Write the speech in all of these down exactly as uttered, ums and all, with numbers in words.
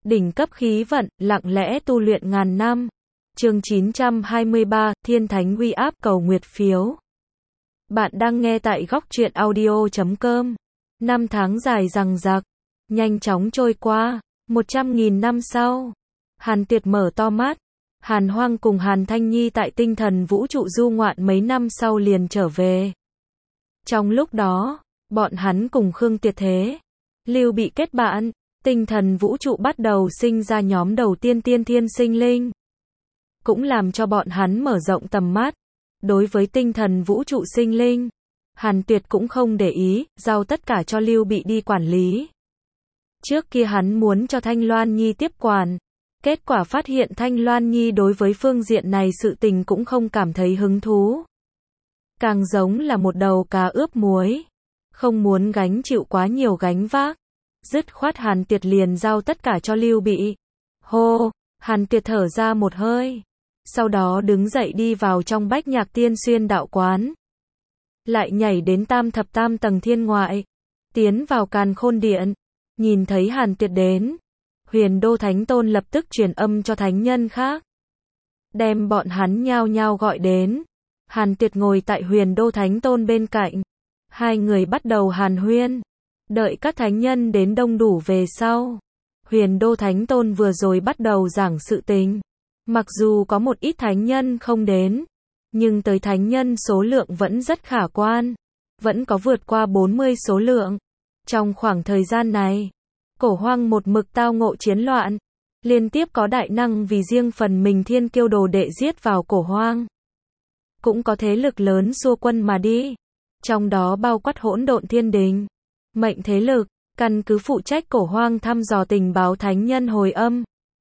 đỉnh cấp khí vận, lặng lẽ tu luyện ngàn năm. Chương chín trăm hai mươi ba, Thiên Thánh uy áp, cầu nguyệt phiếu. Bạn đang nghe tại góc truyện audio chấm com. Năm tháng dài dằng dặc, nhanh chóng trôi qua. Một trăm nghìn năm sau, Hàn Tuyệt mở to mắt. Hàn Hoang cùng Hàn Thanh Nhi tại tinh thần vũ trụ du ngoạn mấy năm sau liền trở về. Trong lúc đó, bọn hắn cùng Khương Tuyệt Thế, Lưu Bị kết bạn. Tinh thần vũ trụ bắt đầu sinh ra nhóm đầu tiên tiên thiên sinh linh. Cũng làm cho bọn hắn mở rộng tầm mắt. Đối với tinh thần vũ trụ sinh linh, Hàn Tuyệt cũng không để ý, giao tất cả cho Lưu Bị đi quản lý. Trước kia hắn muốn cho Thanh Loan Nhi tiếp quản. Kết quả phát hiện Thanh Loan Nhi đối với phương diện này sự tình cũng không cảm thấy hứng thú. Càng giống là một đầu cá ướp muối. Không muốn gánh chịu quá nhiều gánh vác. Dứt khoát Hàn Tuyệt liền giao tất cả cho Lưu Bị. Hô, Hàn Tuyệt thở ra một hơi. Sau đó đứng dậy đi vào trong Bách Nhạc Tiên Xuyên đạo quán. Lại nhảy đến tam thập tam tầng thiên ngoại. Tiến vào Càn Khôn Điện. Nhìn thấy Hàn Tuyệt đến. Huyền Đô Thánh Tôn lập tức truyền âm cho thánh nhân khác. Đem bọn hắn nhao nhao gọi đến. Hàn Tuyệt ngồi tại Huyền Đô Thánh Tôn bên cạnh. Hai người bắt đầu hàn huyên. Đợi các thánh nhân đến đông đủ về sau. Huyền Đô Thánh Tôn vừa rồi bắt đầu giảng sự tình. Mặc dù có một ít thánh nhân không đến. Nhưng tới thánh nhân số lượng vẫn rất khả quan. Vẫn có vượt qua bốn mươi số lượng. Trong khoảng thời gian này, Cổ Hoang một mực tao ngộ chiến loạn. Liên tiếp có đại năng vì riêng phần mình thiên kiêu đồ đệ giết vào Cổ Hoang. Cũng có thế lực lớn xua quân mà đi. Trong đó bao quát Hỗn Độn Thiên Đình. Mệnh thế lực, căn cứ phụ trách Cổ Hoang thăm dò tình báo thánh nhân hồi âm.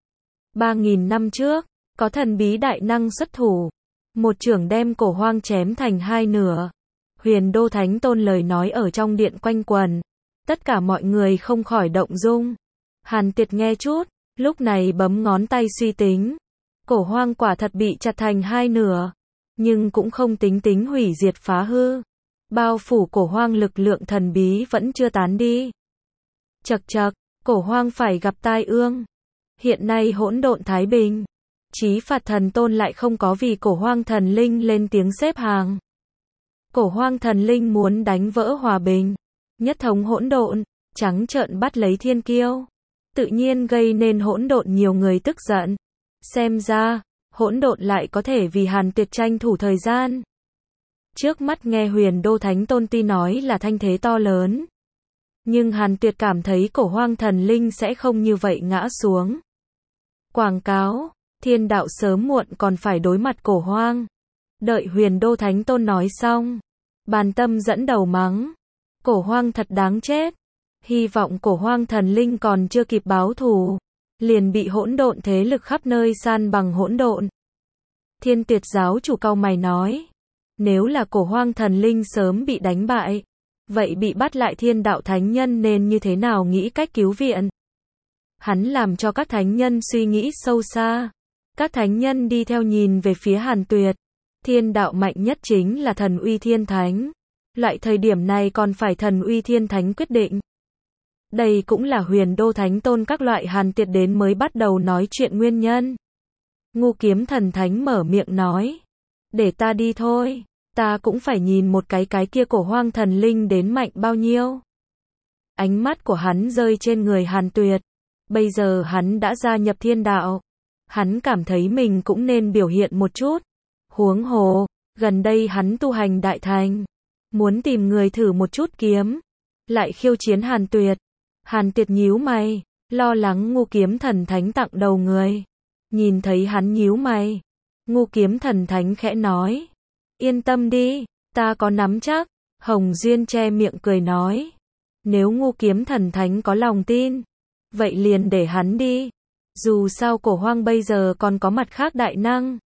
Ba nghìn năm trước, có thần bí đại năng xuất thủ. Một chưởng đem Cổ Hoang chém thành hai nửa. Huyền Đô Thánh Tôn lời nói ở trong điện quanh quần. Tất cả mọi người không khỏi động dung. Hàn Tuyệt nghe chút, lúc này bấm ngón tay suy tính. Cổ Hoang quả thật bị chặt thành hai nửa. Nhưng cũng không tính tính hủy diệt phá hư. Bao phủ Cổ Hoang lực lượng thần bí vẫn chưa tán đi. Chậc chậc, Cổ Hoang phải gặp tai ương. Hiện nay hỗn độn thái bình. Chí Phạt Thần Tôn lại không có vì Cổ Hoang thần linh lên tiếng xếp hàng. Cổ Hoang thần linh muốn đánh vỡ hòa bình. Nhất thống hỗn độn, trắng trợn bắt lấy thiên kiêu. Tự nhiên gây nên hỗn độn nhiều người tức giận. Xem ra, hỗn độn lại có thể vì Hàn Tuyệt tranh thủ thời gian. Trước mắt nghe Huyền Đô Thánh Tôn tuy nói là thanh thế to lớn. Nhưng Hàn Tuyệt cảm thấy Cổ Hoang thần linh sẽ không như vậy ngã xuống. Quảng cáo, thiên đạo sớm muộn còn phải đối mặt Cổ Hoang. Đợi Huyền Đô Thánh Tôn nói xong. Bàn Tâm dẫn đầu mắng. Cổ Hoang thật đáng chết. Hy vọng Cổ Hoang thần linh còn chưa kịp báo thù. Liền bị hỗn độn thế lực khắp nơi san bằng hỗn độn. Thiên Tuyệt giáo chủ cau mày nói. Nếu là Cổ Hoang thần linh sớm bị đánh bại. Vậy bị bắt lại thiên đạo thánh nhân nên như thế nào nghĩ cách cứu viện? Hắn làm cho các thánh nhân suy nghĩ sâu xa. Các thánh nhân đi theo nhìn về phía Hàn Tuyệt. Thiên đạo mạnh nhất chính là thần uy thiên thánh. Loại thời điểm này còn phải thần uy thiên thánh quyết định. Đây cũng là Huyền Đô Thánh Tôn các loại Hàn Tuyệt đến mới bắt đầu nói chuyện nguyên nhân. Ngu Kiếm Thần Thánh mở miệng nói. Để ta đi thôi. Ta cũng phải nhìn một cái cái kia Cổ Hoang thần linh đến mạnh bao nhiêu. Ánh mắt của hắn rơi trên người Hàn Tuyệt. Bây giờ hắn đã gia nhập thiên đạo. Hắn cảm thấy mình cũng nên biểu hiện một chút. Huống hồ, gần đây hắn tu hành đại thành. Muốn tìm người thử một chút kiếm. Lại khiêu chiến Hàn Tuyệt. Hàn Tuyệt nhíu mày. Lo lắng Ngu Kiếm Thần Thánh tặng đầu người. Nhìn thấy hắn nhíu mày. Ngu Kiếm Thần Thánh khẽ nói. Yên tâm đi. Ta có nắm chắc. Hồng Duyên che miệng cười nói. Nếu Ngu Kiếm Thần Thánh có lòng tin. Vậy liền để hắn đi. Dù sao Cổ Hoang bây giờ còn có mặt khác đại năng.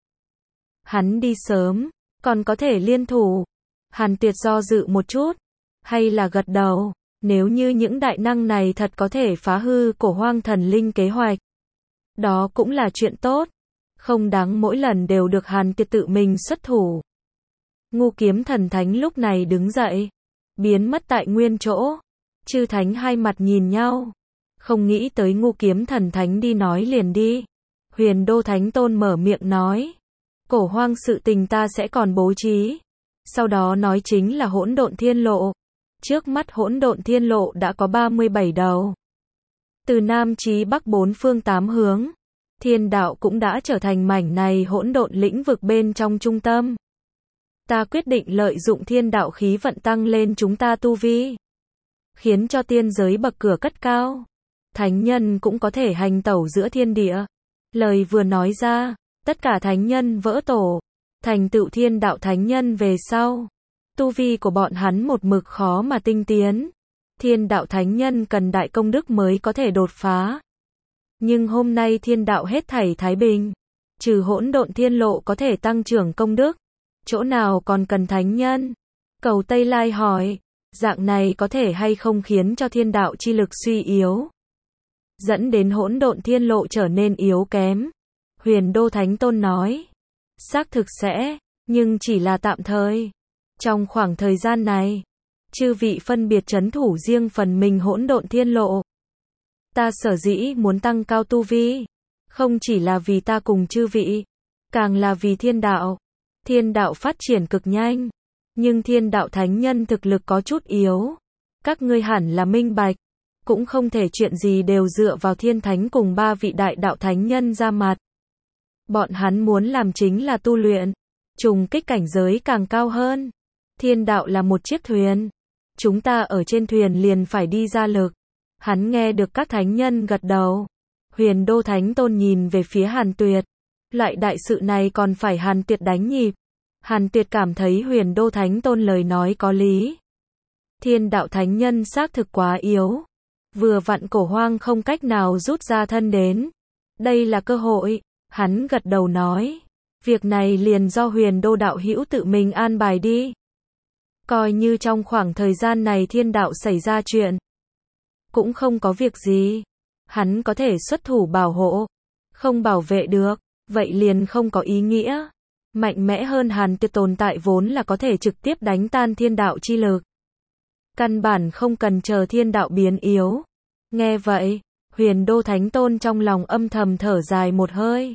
Hắn đi sớm. Còn có thể liên thủ. Hàn Tuyệt do dự một chút. Hay là gật đầu. Nếu như những đại năng này thật có thể phá hư Cổ Hoang thần linh kế hoạch. Đó cũng là chuyện tốt. Không đáng mỗi lần đều được Hàn Tuyệt tự mình xuất thủ. Ngu Kiếm Thần Thánh lúc này đứng dậy. Biến mất tại nguyên chỗ. Chư thánh hai mặt nhìn nhau. Không nghĩ tới Ngu Kiếm Thần Thánh đi nói liền đi. Huyền Đô Thánh Tôn mở miệng nói. Cổ hoang sự tình ta sẽ còn bố trí. Sau đó nói chính là hỗn độn thiên lộ. Trước mắt hỗn độn thiên lộ đã có ba mươi bảy đầu. Từ Nam chí Bắc bốn phương tám hướng. Thiên đạo cũng đã trở thành mảnh này hỗn độn lĩnh vực bên trong trung tâm. Ta quyết định lợi dụng thiên đạo khí vận tăng lên chúng ta tu vi. Khiến cho tiên giới bậc cửa cất cao. Thánh nhân cũng có thể hành tẩu giữa thiên địa. Lời vừa nói ra, tất cả thánh nhân vỡ tổ. Thành tựu thiên đạo thánh nhân về sau. Tu vi của bọn hắn một mực khó mà tinh tiến. Thiên đạo thánh nhân cần đại công đức mới có thể đột phá. Nhưng hôm nay thiên đạo hết thảy thái bình. Trừ hỗn độn thiên lộ có thể tăng trưởng công đức. Chỗ nào còn cần thánh nhân? Cầu Tây Lai hỏi. Dạng này có thể hay không khiến cho thiên đạo chi lực suy yếu? Dẫn đến hỗn độn thiên lộ trở nên yếu kém. Huyền Đô Thánh Tôn nói. Xác thực sẽ, nhưng chỉ là tạm thời. Trong khoảng thời gian này, chư vị phân biệt trấn thủ riêng phần mình hỗn độn thiên lộ. Ta sở dĩ muốn tăng cao tu vi, không chỉ là vì ta cùng chư vị, càng là vì thiên đạo. Thiên đạo phát triển cực nhanh, nhưng thiên đạo thánh nhân thực lực có chút yếu. Các ngươi hẳn là minh bạch, cũng không thể chuyện gì đều dựa vào thiên thánh cùng ba vị đại đạo thánh nhân ra mặt. Bọn hắn muốn làm chính là tu luyện, trùng kích cảnh giới càng cao hơn. Thiên đạo là một chiếc thuyền, chúng ta ở trên thuyền liền phải đi ra lực. Hắn nghe được các thánh nhân gật đầu. Huyền Đô Thánh Tôn nhìn về phía Hàn Tuyệt. Loại đại sự này còn phải Hàn Tuyệt đánh nhịp. Hàn Tuyệt cảm thấy Huyền Đô Thánh Tôn lời nói có lý. Thiên đạo thánh nhân xác thực quá yếu. Vừa vặn cổ hoang không cách nào rút ra thân đến. Đây là cơ hội. Hắn gật đầu nói. Việc này liền do Huyền Đô đạo hữu tự mình an bài đi. Coi như trong khoảng thời gian này thiên đạo xảy ra chuyện. Cũng không có việc gì. Hắn có thể xuất thủ bảo hộ. Không bảo vệ được. Vậy liền không có ý nghĩa. Mạnh mẽ hơn Hàn Tuyệt tồn tại vốn là có thể trực tiếp đánh tan thiên đạo chi lực. Căn bản không cần chờ thiên đạo biến yếu. Nghe vậy, Huyền Đô Thánh Tôn trong lòng âm thầm thở dài một hơi.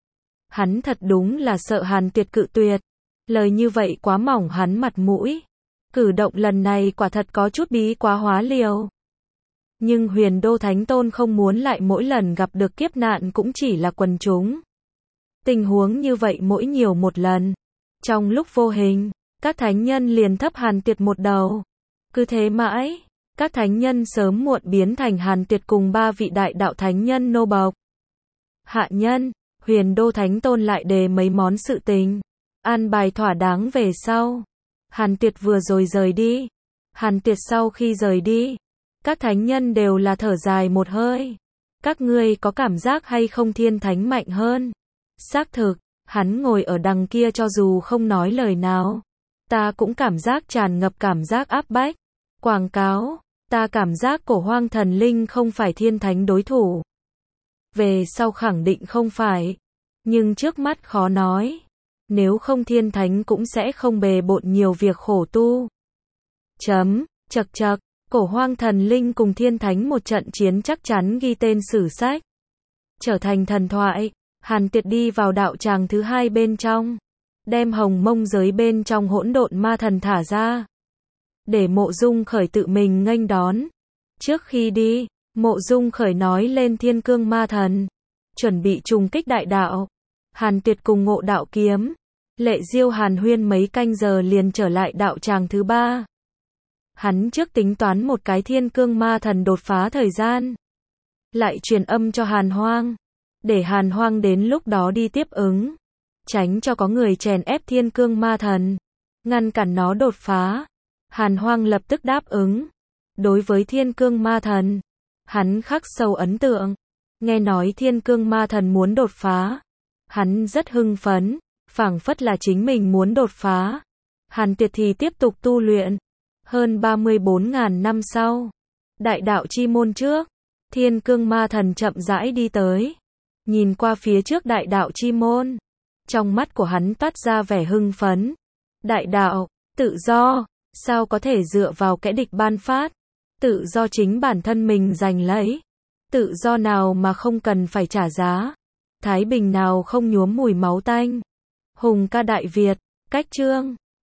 Hắn thật đúng là sợ Hàn Tuyệt cự tuyệt. Lời như vậy quá mỏng hắn mặt mũi. Cử động lần này quả thật có chút bí quá hóa liều. Nhưng Huyền Đô Thánh Tôn không muốn lại mỗi lần gặp được kiếp nạn cũng chỉ là quần chúng. Tình huống như vậy mỗi nhiều một lần. Trong lúc vô hình, các thánh nhân liền thấp Hàn Tuyệt một đầu. Cứ thế mãi, các thánh nhân sớm muộn biến thành Hàn Tuyệt cùng ba vị đại đạo thánh nhân nô bộc. Hạ nhân, Huyền Đô Thánh Tôn lại đề mấy món sự tình. An bài thỏa đáng về sau. Hàn Tuyệt vừa rồi rời đi. Hàn Tuyệt sau khi rời đi, các thánh nhân đều là thở dài một hơi. Các ngươi có cảm giác hay không thiên thánh mạnh hơn? Xác thực, hắn ngồi ở đằng kia cho dù không nói lời nào. Ta cũng cảm giác tràn ngập cảm giác áp bách. Quảng cáo, ta cảm giác cổ hoang thần linh không phải thiên thánh đối thủ. Về sau khẳng định không phải. Nhưng trước mắt khó nói. Nếu không thiên thánh cũng sẽ không bề bộn nhiều việc khổ tu. Chấm, chật chật, cổ hoang thần linh cùng thiên thánh một trận chiến chắc chắn ghi tên sử sách. Trở thành thần thoại, Hàn Tuyệt đi vào đạo tràng thứ hai bên trong. Đem hồng mông giới bên trong hỗn độn ma thần thả ra. Để Mộ Dung Khởi tự mình nghênh đón. Trước khi đi, Mộ Dung Khởi nói lên thiên cương ma thần. Chuẩn bị trùng kích đại đạo. Hàn Tuyệt cùng ngộ đạo kiếm. Lệ Diêu Hàn huyên mấy canh giờ liền trở lại đạo tràng thứ ba. Hắn trước tính toán một cái thiên cương ma thần đột phá thời gian. Lại truyền âm cho Hàn Hoang. Để Hàn Hoang đến lúc đó đi tiếp ứng. Tránh cho có người chèn ép thiên cương ma thần. Ngăn cản nó đột phá. Hàn Hoang lập tức đáp ứng. Đối với thiên cương ma thần, hắn khắc sâu ấn tượng. Nghe nói thiên cương ma thần muốn đột phá. Hắn rất hưng phấn. Phảng phất là chính mình muốn đột phá. Hàn Tuyệt thì tiếp tục tu luyện. Hơn ba mươi bốn ngàn năm sau. Đại đạo chi môn trước. Thiên cương ma thần chậm rãi đi tới. Nhìn qua phía trước đại đạo chi môn. Trong mắt của hắn toát ra vẻ hưng phấn. Đại đạo, tự do, sao có thể dựa vào kẻ địch ban phát. Tự do chính bản thân mình giành lấy. Tự do nào mà không cần phải trả giá? Thái bình nào không nhuốm mùi máu tanh? Hùng ca Đại Việt, cách chương